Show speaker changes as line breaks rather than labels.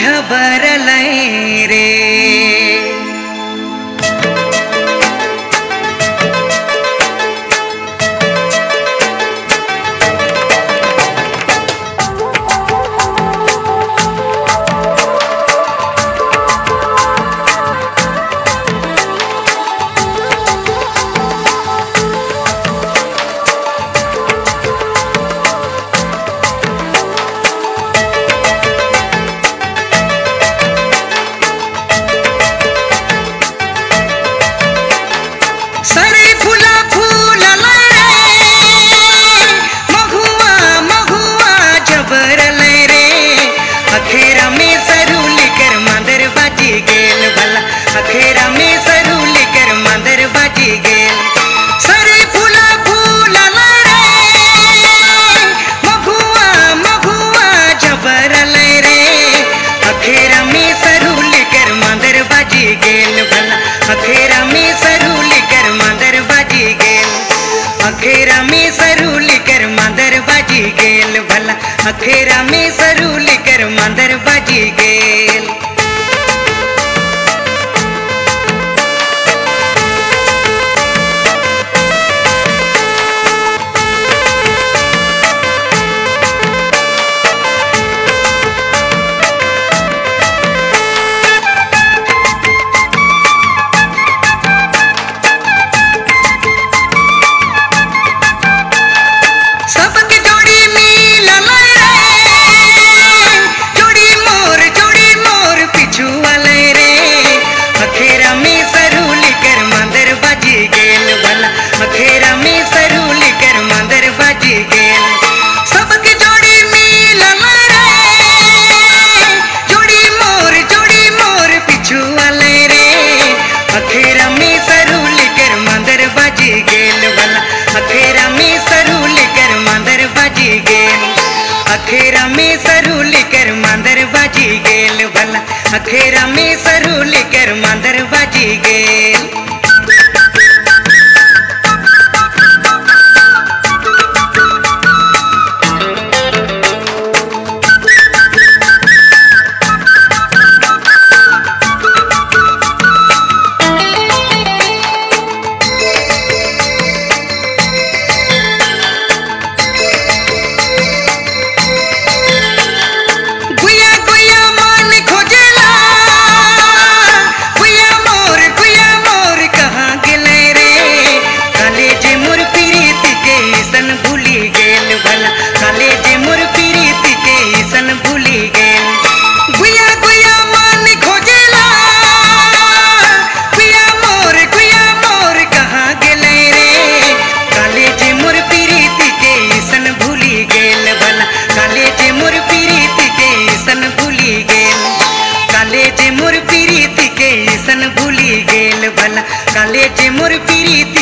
घबरलै रे। सरे फूला फूललै रे, महुआ महुआ जबरलै रे। अखेरा में सरूली कर मांदर बाजी गेल भला, अखेरा में सरूली कर मांदर बाजी गेल। सरे फूला फूललै रे, महुआ महुआ जबरलै रे। अखेरा में सरूली कर मांदर बाजी गेल भला, अखेरा में सरूली कर मांदर बाजी गेल। अखेरा में सरूली कर मांदर बाजी गेल भला, अखेरा में सरूली कर मांदर बाजी गेल। सबके जोड़ी मिललै रे, जोड़ी मोर पिछु वालै रे। अखेरा में सरूली कर मांदर बाजी गेल भला, अखेरा में सरूली कर मांदर बाजी गेल। सबके जोड़ी मिललै रे, जोड़ी मोर पिछु वालै रे। अखेरा में सरूली कर मांदर बाजी गेल भला, अखेरा में सरूली कर मांदर बाजी गेल। अखेरा में सरूली कर मांदर बाजी गेल भला, अखेरा में सरूली कर मांदर बाजी गेल। गुया गुया मन खोजेला, गुया मोर कहाँ गेलै रे। कॉलेज मोर प्रीति के सन भूली गेल भला, कॉलेज मोर प्रीति के सन भूली गेल। गुया गुया मन खोजेला, गुया मोर कहाँ गेलै रे। कॉलेज मोर प्रीति के सन भूली गेल भला, कॉलेज मोर प्रीति के सन भूली गेल। कॉलेज मोर प्रीति के सन भूली गेल भला, कॉलेज मोर प्रीति